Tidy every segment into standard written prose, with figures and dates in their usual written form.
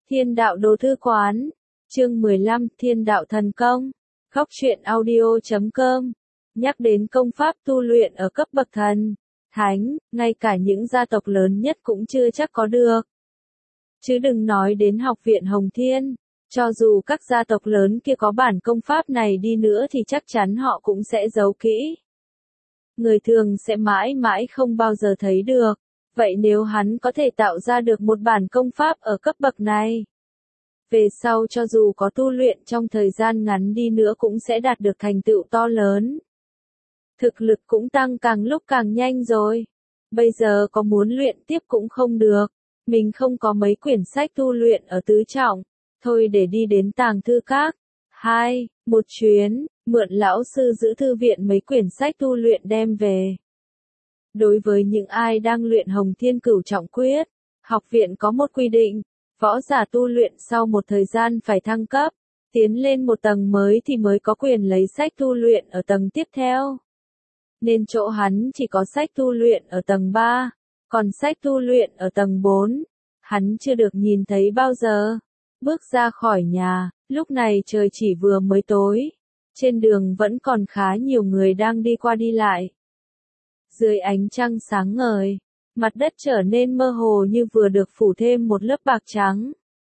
Thiên đạo đồ thư quán, chương 15, Thiên đạo thần công, Góc truyện audio.com, nhắc đến công pháp tu luyện ở cấp bậc thần, thánh, ngay cả những gia tộc lớn nhất cũng chưa chắc có được. Chứ đừng nói đến học viện Hồng Thiên, cho dù các gia tộc lớn kia có bản công pháp này đi nữa thì chắc chắn họ cũng sẽ giấu kỹ. Người thường sẽ mãi mãi không bao giờ thấy được. Vậy nếu hắn có thể tạo ra được một bản công pháp ở cấp bậc này, về sau cho dù có tu luyện trong thời gian ngắn đi nữa cũng sẽ đạt được thành tựu to lớn. Thực lực cũng tăng càng lúc càng nhanh rồi. Bây giờ có muốn luyện tiếp cũng không được. Mình không có mấy quyển sách tu luyện ở tứ trọng. Thôi để đi đến tàng thư các. 2. Một chuyến, mượn lão sư giữ thư viện mấy quyển sách tu luyện đem về. Đối với những ai đang luyện Hồng Thiên Cửu Trọng Quyết, học viện có một quy định, võ giả tu luyện sau một thời gian phải thăng cấp, tiến lên một tầng mới thì mới có quyền lấy sách tu luyện ở tầng tiếp theo. Nên chỗ hắn chỉ có sách tu luyện ở tầng 3, còn sách tu luyện ở tầng 4, hắn chưa được nhìn thấy bao giờ. Bước ra khỏi nhà, lúc này trời chỉ vừa mới tối, trên đường vẫn còn khá nhiều người đang đi qua đi lại. Dưới ánh trăng sáng ngời, mặt đất trở nên mơ hồ như vừa được phủ thêm một lớp bạc trắng.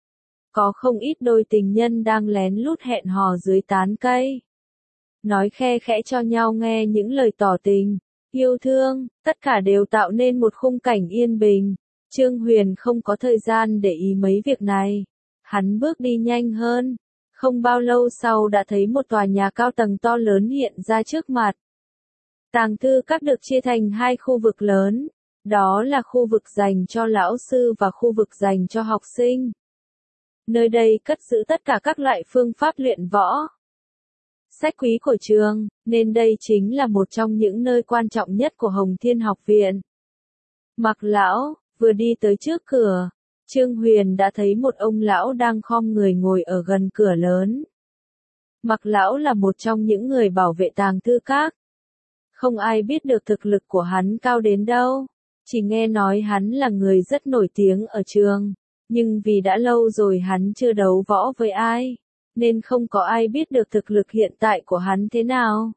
Có không ít đôi tình nhân đang lén lút hẹn hò dưới tán cây. Nói khe khẽ cho nhau nghe những lời tỏ tình, yêu thương, tất cả đều tạo nên một khung cảnh yên bình. Trương Huyền không có thời gian để ý mấy việc này. Hắn bước đi nhanh hơn. Không bao lâu sau đã thấy một tòa nhà cao tầng to lớn hiện ra trước mặt. Tàng thư các được chia thành hai khu vực lớn, đó là khu vực dành cho lão sư và khu vực dành cho học sinh. Nơi đây cất giữ tất cả các loại phương pháp luyện võ. Sách quý của trường, nên đây chính là một trong những nơi quan trọng nhất của Hồng Thiên học viện. Mặc lão, vừa đi tới trước cửa, Trương Huyền đã thấy một ông lão đang khom người ngồi ở gần cửa lớn. Mặc lão là một trong những người bảo vệ tàng thư các. Không ai biết được thực lực của hắn cao đến đâu, chỉ nghe nói hắn là người rất nổi tiếng ở trường, nhưng vì đã lâu rồi hắn chưa đấu võ với ai, nên không có ai biết được thực lực hiện tại của hắn thế nào.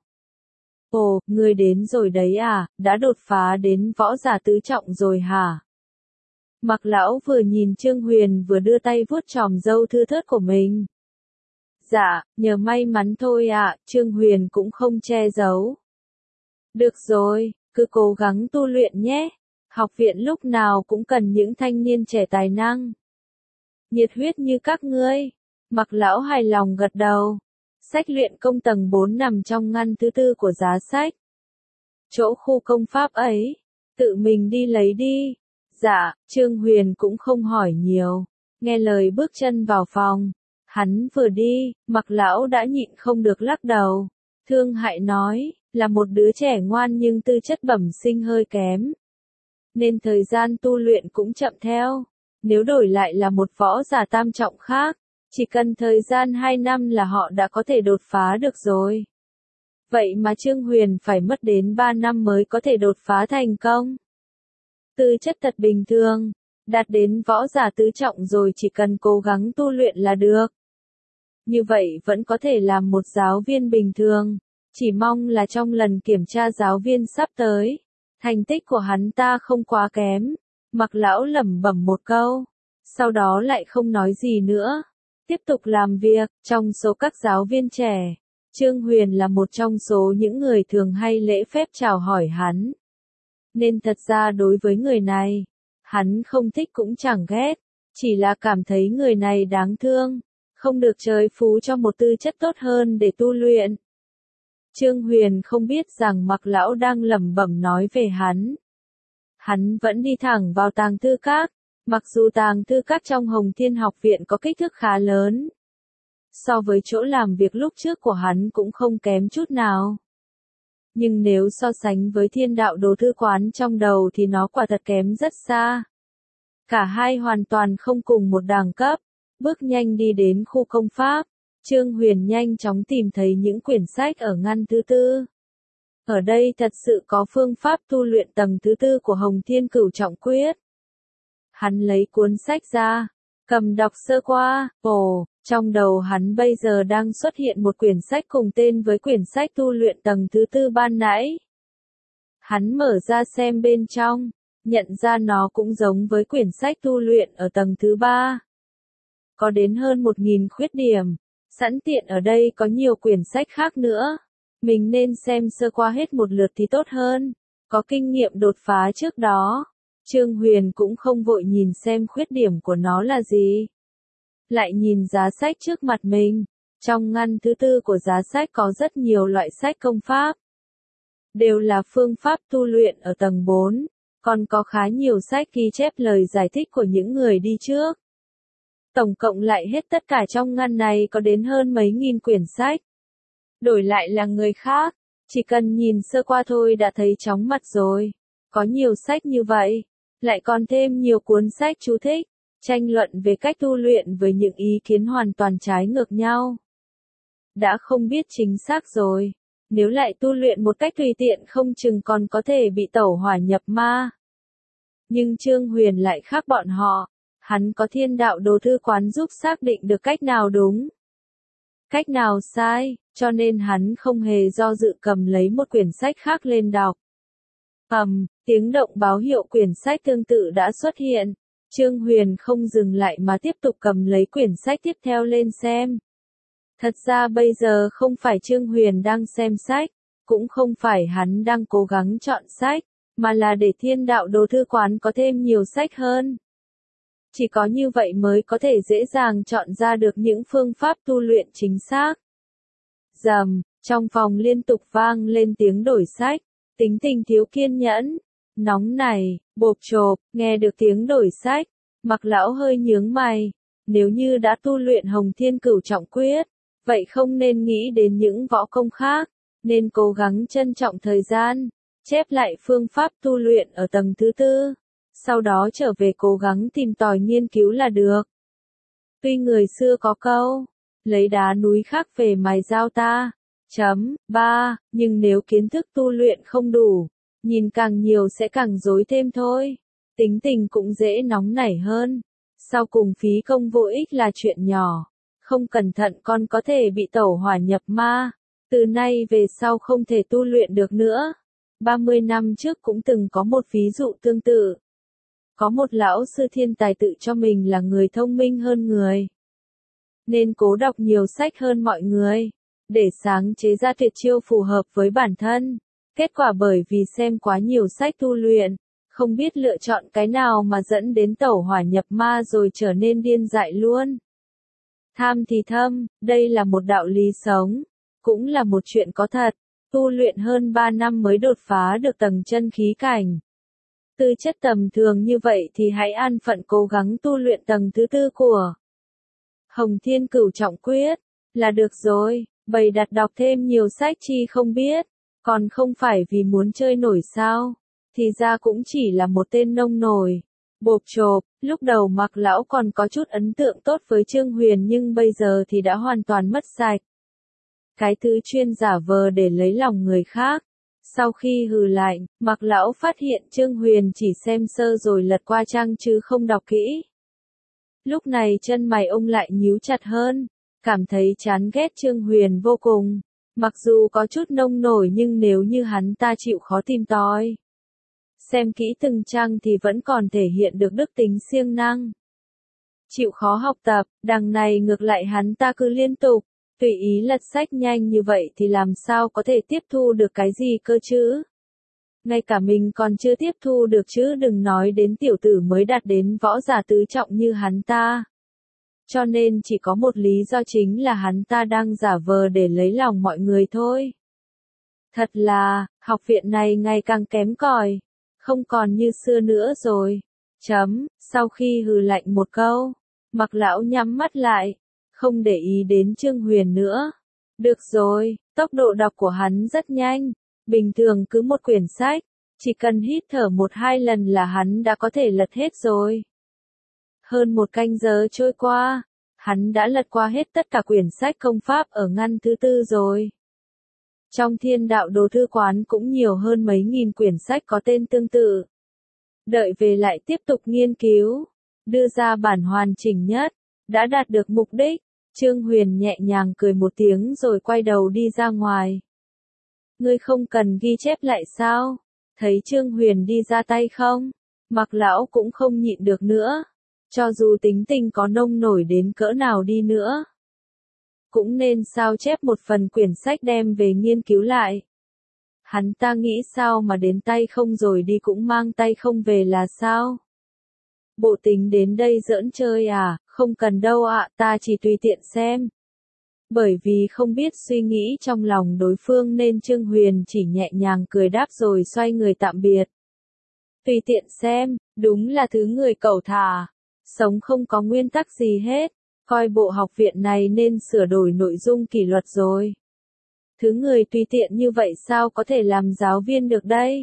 Ồ, ngươi đến rồi đấy à, đã đột phá đến võ giả tứ trọng rồi hả? Mặc lão vừa nhìn Trương Huyền vừa đưa tay vuốt chòm râu thưa thớt của mình. Dạ, nhờ may mắn thôi ạ, Trương Huyền cũng không che giấu. Được rồi, cứ cố gắng tu luyện nhé. Học viện lúc nào cũng cần những thanh niên trẻ tài năng, nhiệt huyết như các ngươi. Mặc lão hài lòng gật đầu. Sách luyện công tầng 4 nằm trong ngăn thứ tư của giá sách. Chỗ khu công pháp ấy, tự mình đi lấy đi. Dạ, Trương Huyền cũng không hỏi nhiều. Nghe lời bước chân vào phòng. Hắn vừa đi, Mặc lão đã nhịn không được lắc đầu. Thương hại nói, là một đứa trẻ ngoan nhưng tư chất bẩm sinh hơi kém. Nên thời gian tu luyện cũng chậm theo. Nếu đổi lại là một võ giả tam trọng khác, chỉ cần thời gian 2 năm là họ đã có thể đột phá được rồi. Vậy mà Trương Huyền phải mất đến 3 năm mới có thể đột phá thành công. Tư chất thật bình thường, đạt đến võ giả tứ trọng rồi chỉ cần cố gắng tu luyện là được. Như vậy vẫn có thể làm một giáo viên bình thường. Chỉ mong là trong lần kiểm tra giáo viên sắp tới, thành tích của hắn ta không quá kém. Mặc lão lẩm bẩm một câu, sau đó lại không nói gì nữa. Tiếp tục làm việc. Trong số các giáo viên trẻ, Trương Huyền là một trong số những người thường hay lễ phép chào hỏi hắn. Nên thật ra đối với người này, hắn không thích cũng chẳng ghét, chỉ là cảm thấy người này đáng thương, không được trời phú cho một tư chất tốt hơn để tu luyện. Trương Huyền không biết rằng Mặc lão đang lẩm bẩm nói về hắn. Hắn vẫn đi thẳng vào tàng thư các, mặc dù tàng thư các trong Hồng Thiên học viện có kích thước khá lớn. So với chỗ làm việc lúc trước của hắn cũng không kém chút nào. Nhưng nếu so sánh với Thiên đạo đồ thư quán trong đầu thì nó quả thật kém rất xa. Cả hai hoàn toàn không cùng một đẳng cấp. Bước nhanh đi đến khu công pháp. Trương Huyền nhanh chóng tìm thấy những quyển sách ở ngăn thứ tư. Ở đây thật sự có phương pháp tu luyện tầng thứ tư của Hồng Thiên Cửu Trọng Quyết. Hắn lấy cuốn sách ra, cầm đọc sơ qua, trong đầu hắn bây giờ đang xuất hiện một quyển sách cùng tên với quyển sách tu luyện tầng thứ tư ban nãy. Hắn mở ra xem bên trong, nhận ra nó cũng giống với quyển sách tu luyện ở tầng thứ ba. Có đến hơn 1000 khuyết điểm, sẵn tiện ở đây có nhiều quyển sách khác nữa. Mình nên xem sơ qua hết một lượt thì tốt hơn, có kinh nghiệm đột phá trước đó. Trương Huyền cũng không vội nhìn xem khuyết điểm của nó là gì. Lại nhìn giá sách trước mặt mình, trong ngăn thứ tư của giá sách có rất nhiều loại sách công pháp. Đều là phương pháp tu luyện ở tầng 4, còn có khá nhiều sách ghi chép lời giải thích của những người đi trước. Tổng cộng lại hết tất cả trong ngăn này có đến hơn mấy nghìn quyển sách. Đổi lại là người khác, chỉ cần nhìn sơ qua thôi đã thấy chóng mặt rồi. Có nhiều sách như vậy, lại còn thêm nhiều cuốn sách chú thích, tranh luận về cách tu luyện với những ý kiến hoàn toàn trái ngược nhau. Đã không biết chính xác rồi, nếu lại tu luyện một cách tùy tiện không chừng còn có thể bị tẩu hỏa nhập ma. Nhưng Trương Huyền lại khác bọn họ, hắn có Thiên Đạo Đồ Thư Quán giúp xác định được cách nào đúng, cách nào sai, cho nên hắn không hề do dự cầm lấy một quyển sách khác lên đọc. Tiếng động báo hiệu quyển sách tương tự đã xuất hiện. Trương Huyền không dừng lại mà tiếp tục cầm lấy quyển sách tiếp theo lên xem. Thật ra bây giờ không phải Trương Huyền đang xem sách, cũng không phải hắn đang cố gắng chọn sách, mà là để Thiên Đạo Đồ Thư Quán có thêm nhiều sách hơn. Chỉ có như vậy mới có thể dễ dàng chọn ra được những phương pháp tu luyện chính xác. Rầm, trong phòng liên tục vang lên tiếng đổi sách, Tính Tình thiếu kiên nhẫn, nóng này, bộp chộp, nghe được tiếng đổi sách, Mặc Lão hơi nhướng mày, nếu như đã tu luyện Hồng Thiên Cửu Trọng Quyết, vậy không nên nghĩ đến những võ công khác, nên cố gắng trân trọng thời gian, chép lại phương pháp tu luyện ở tầng thứ tư, sau đó trở về cố gắng tìm tòi nghiên cứu là được. Tuy người xưa có câu, lấy đá núi khác về mài dao ta, nhưng nếu kiến thức tu luyện không đủ, nhìn càng nhiều sẽ càng rối thêm thôi. Tính tình cũng dễ nóng nảy hơn. Sau cùng phí công vô ích là chuyện nhỏ. Không cẩn thận con có thể bị tẩu hỏa nhập ma. Từ nay về sau không thể tu luyện được nữa. 30 năm trước cũng từng có một ví dụ tương tự. Có một lão sư thiên tài tự cho mình là người thông minh hơn người, nên cố đọc nhiều sách hơn mọi người, để sáng chế ra tuyệt chiêu phù hợp với bản thân. Kết quả bởi vì xem quá nhiều sách tu luyện, không biết lựa chọn cái nào mà dẫn đến tẩu hỏa nhập ma rồi trở nên điên dại luôn. Tham thì thâm, đây là một đạo lý sống, cũng là một chuyện có thật. Tu luyện hơn 3 năm mới đột phá được tầng chân khí cảnh. Tư chất tầm thường như vậy thì hãy an phận cố gắng tu luyện tầng thứ tư của Hồng Thiên Cửu Trọng Quyết, là được rồi, bày đặt đọc thêm nhiều sách chi không biết, còn không phải vì muốn chơi nổi sao, thì ra cũng chỉ là một tên nông nổi. Bộp chộp, lúc đầu Mặc Lão còn có chút ấn tượng tốt với Trương Huyền nhưng bây giờ thì đã hoàn toàn mất sạch. Cái thứ chuyên giả vờ để lấy lòng người khác. Sau khi hừ lạnh, Mặc Lão phát hiện Trương Huyền chỉ xem sơ rồi lật qua trang chứ không đọc kỹ. Lúc này chân mày ông lại nhíu chặt hơn, cảm thấy chán ghét Trương Huyền vô cùng. Mặc dù có chút nông nổi nhưng nếu như hắn ta chịu khó tìm tòi, xem kỹ từng trang thì vẫn còn thể hiện được đức tính siêng năng. Chịu khó học tập, đằng này ngược lại hắn ta cứ liên tục, tùy ý lật sách nhanh như vậy thì làm sao có thể tiếp thu được cái gì cơ chứ? Ngay cả mình còn chưa tiếp thu được chứ đừng nói đến tiểu tử mới đạt đến võ giả tứ trọng như hắn ta. Cho nên chỉ có một lý do chính là hắn ta đang giả vờ để lấy lòng mọi người thôi. Thật là, học viện này ngày càng kém cỏi, không còn như xưa nữa rồi. Sau khi hừ lạnh một câu, Mặc Lão nhắm mắt lại, không để ý đến Trương Huyền nữa. Được rồi, tốc độ đọc của hắn rất nhanh, bình thường cứ một quyển sách, chỉ cần hít thở 1-2 lần là hắn đã có thể lật hết rồi. Hơn 1 canh giờ trôi qua, hắn đã lật qua hết tất cả quyển sách công pháp ở ngăn thứ tư rồi. Trong Thiên Đạo Đồ Thư Quán cũng nhiều hơn mấy nghìn quyển sách có tên tương tự. Đợi về lại tiếp tục nghiên cứu. đưa ra bản hoàn chỉnh nhất, đã đạt được mục đích. Trương Huyền nhẹ nhàng cười một tiếng rồi quay đầu đi ra ngoài. Ngươi không cần ghi chép lại sao? Thấy Trương Huyền đi ra tay không? Mạc lão cũng không nhịn được nữa. Cho dù tính tình có nông nổi đến cỡ nào đi nữa, cũng nên sao chép một phần quyển sách đem về nghiên cứu lại. Hắn ta nghĩ sao mà đến tay không rồi đi cũng mang tay không về là sao? Bộ tính đến đây giỡn chơi à? Không cần đâu ạ, ta chỉ tùy tiện xem. Bởi vì không biết suy nghĩ trong lòng đối phương nên Trương Huyền chỉ nhẹ nhàng cười đáp rồi xoay người tạm biệt. Tùy tiện xem, đúng là thứ người cẩu thả, sống không có nguyên tắc gì hết, coi bộ học viện này nên sửa đổi nội dung kỷ luật rồi. Thứ người tùy tiện như vậy sao có thể làm giáo viên được đây?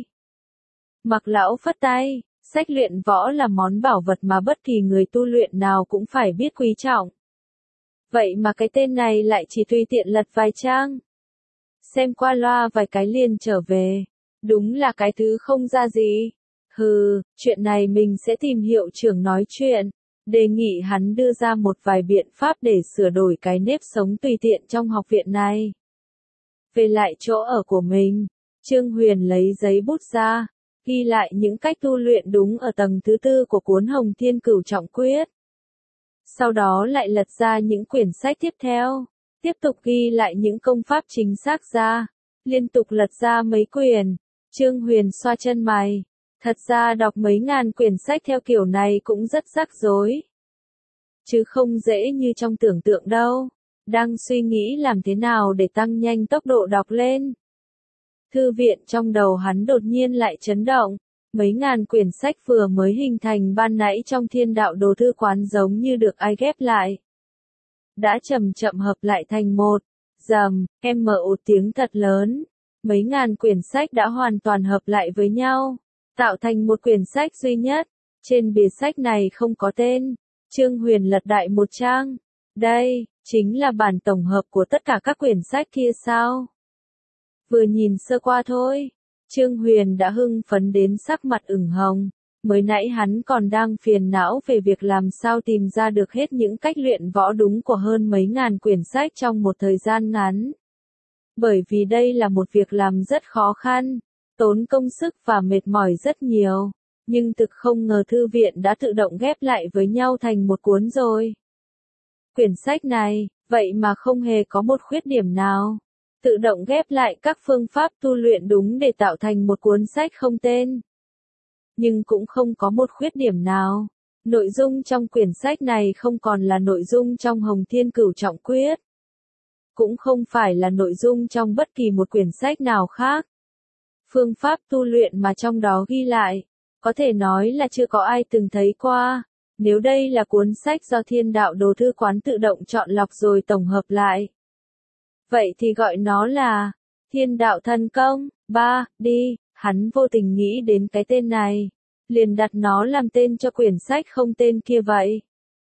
Mạc lão phất tay, sách luyện võ là món bảo vật mà bất kỳ người tu luyện nào cũng phải biết quý trọng. Vậy mà cái tên này lại chỉ tùy tiện lật vài trang. Xem qua loa vài cái liền trở về. Đúng là cái thứ không ra gì. Hừ, chuyện này mình sẽ tìm hiệu trưởng nói chuyện. Đề nghị hắn đưa ra một vài biện pháp để sửa đổi cái nếp sống tùy tiện trong học viện này. Về lại chỗ ở của mình, Trương Huyền lấy giấy bút ra, ghi lại những cách tu luyện đúng ở tầng thứ 4 của cuốn Hồng Thiên Cửu Trọng Quyết. Sau đó lại lật ra những quyển sách tiếp theo, tiếp tục ghi lại những công pháp chính xác ra, liên tục lật ra mấy quyển. Trương Huyền xoa chân mày, thật ra đọc mấy ngàn quyển sách theo kiểu này cũng rất rắc rối. Chứ không dễ như trong tưởng tượng đâu. Đang suy nghĩ làm thế nào để tăng nhanh tốc độ đọc lên. Thư viện trong đầu hắn đột nhiên lại chấn động. Mấy ngàn quyển sách vừa mới hình thành ban nãy trong Thiên Đạo Đồ Thư Quán giống như được ai ghép lại. Đã chậm chậm hợp lại thành một. Rầm, em mở một tiếng thật lớn. Mấy ngàn quyển sách đã hoàn toàn hợp lại với nhau, tạo thành một quyển sách duy nhất. Trên bìa sách này không có tên. Trương Huyền lật đại một trang. Đây, chính là bản tổng hợp của tất cả các quyển sách kia sao? Vừa nhìn sơ qua thôi, Trương Huyền đã hưng phấn đến sắc mặt ửng hồng. Mới nãy hắn còn đang phiền não về việc làm sao tìm ra được hết những cách luyện võ đúng của hơn mấy ngàn quyển sách trong một thời gian ngắn. Bởi vì đây là một việc làm rất khó khăn, tốn công sức và mệt mỏi rất nhiều. Nhưng thực không ngờ thư viện đã tự động ghép lại với nhau thành một cuốn rồi. Quyển sách này, vậy mà không hề có một khuyết điểm nào. Tự động ghép lại các phương pháp tu luyện đúng để tạo thành một cuốn sách không tên. Nhưng cũng không có một khuyết điểm nào. Nội dung trong quyển sách này không còn là nội dung trong Hồng Thiên Cửu Trọng Quyết. Cũng không phải là nội dung trong bất kỳ một quyển sách nào khác. Phương pháp tu luyện mà trong đó ghi lại, có thể nói là chưa có ai từng thấy qua. Nếu đây là cuốn sách do Thiên Đạo Đồ Thư Quán tự động chọn lọc rồi tổng hợp lại, vậy thì gọi nó là Thiên Đạo Thần Công. Đi, hắn vô tình nghĩ đến cái tên này, liền đặt nó làm tên cho quyển sách không tên kia vậy.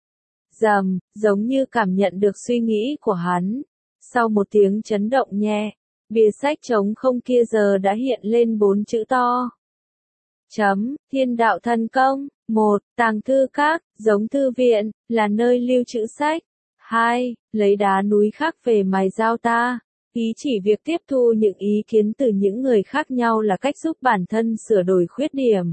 Rầm, giống như cảm nhận được suy nghĩ của hắn. Sau một tiếng chấn động nhẹ, bìa sách trống không kia giờ đã hiện lên 4 chữ to. Thiên Đạo Thần Công. 1. Tàng thư các, giống thư viện, là nơi lưu trữ sách. 2. Lấy đá núi khác về mài dao ta. Ý chỉ việc tiếp thu những ý kiến từ những người khác nhau là cách giúp bản thân sửa đổi khuyết điểm.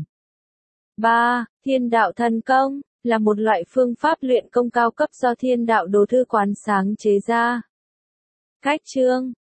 3. Thiên Đạo Thần Công, là một loại phương pháp luyện công cao cấp do Thiên Đạo Đồ Thư Quán sáng chế ra. Cách chương